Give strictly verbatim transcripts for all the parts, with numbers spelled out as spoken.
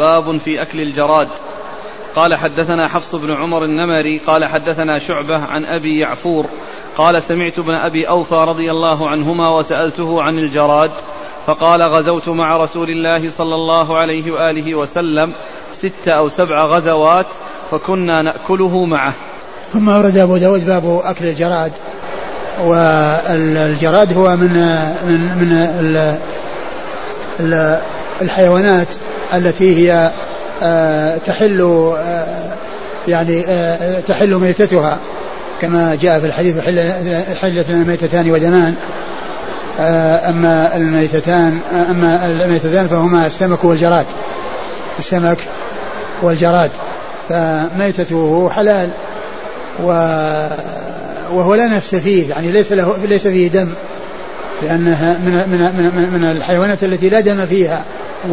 باب في أكل الجراد. قال حدثنا حفص بن عمر النمري قال حدثنا شعبة عن أبي يعفور قال سمعت ابن أبي أوفى رضي الله عنهما وسألته عن الجراد فقال غزوت مع رسول الله صلى الله عليه وآله وسلم ست أو سبع غزوات فكنا نأكله معه. ثم أورد أبو داود باب أكل الجراد. والجراد هو من من من ال ال الحيوانات التي هي تحل يعني تحل ميتتها كما جاء في الحديث حلت الميتتان ودمان. أما الميتتان أما الميتتان فهما السمك والجراد السمك والجراد فميتته حلال وهو لا نفس فيه يعني ليس له ليس فيه دم لأنها من من من من الحيوانات التي لا دم فيها.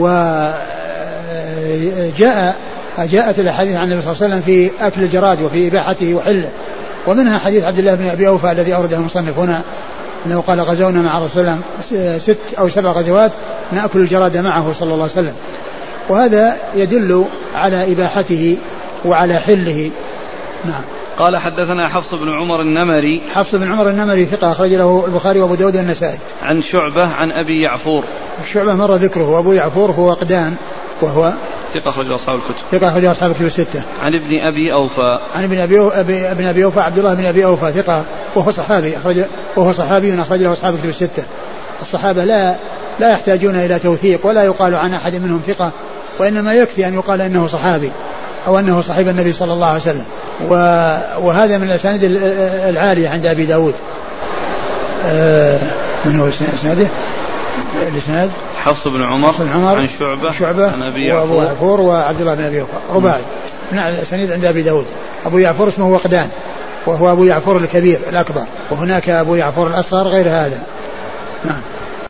وجاء جاءت الأحاديث عن النبي صلى الله عليه وسلم في أكل الجراد وفي إباحته وحله ومنها حديث عبد الله بن أبي أوفى الذي أورده المصنف هنا أنه قال غزونا مع رسول الله ست أو سبع غزوات نأكل الجراد معه صلى الله عليه وسلم. وهذا يدل على إباحته وعلى حله. نعم. قال حدثنا حفص بن عمر النمري حفص بن عمر النمري ثقة أخرج له البخاري وأبو داود والنسائي. عن شعبة عن أبي يعفور. شعبة مر ذكره وأبو يعفور هو قدان وهو ثقة أخرج أصحاب الكتب. ثقة أخرج أصحاب الكتب الستة. عن ابن أبي أوفى. عن ابن أبي أبي ابن أبي أوفى عبد الله بن أبي أوفى ثقة وهو صحابي أخرج وهو صحابي أخرج له أصحاب الكتب الستة. الصحابة لا لا يحتاجون إلى توثيق ولا يقال عن أحد منهم ثقة وإنما يكفي أن يقال أنه صحابي أو أنه صحيب النبي صلى الله عليه وسلم. وهذا من الأسانيد العالية عند أبي داود. آه من هو إسناده؟ الإسناد حفص بن عمر, عمر عن شعبة, شعبة عن أبي يعفور, وأبو يعفور وعبد الله بن أبي أوفى رباعي من الأسانيد عند أبي داود. أبو يعفور اسمه وقدان وهو أبو يعفور الكبير الأكبر وهناك أبو يعفور الأصغر غير هذا. نعم.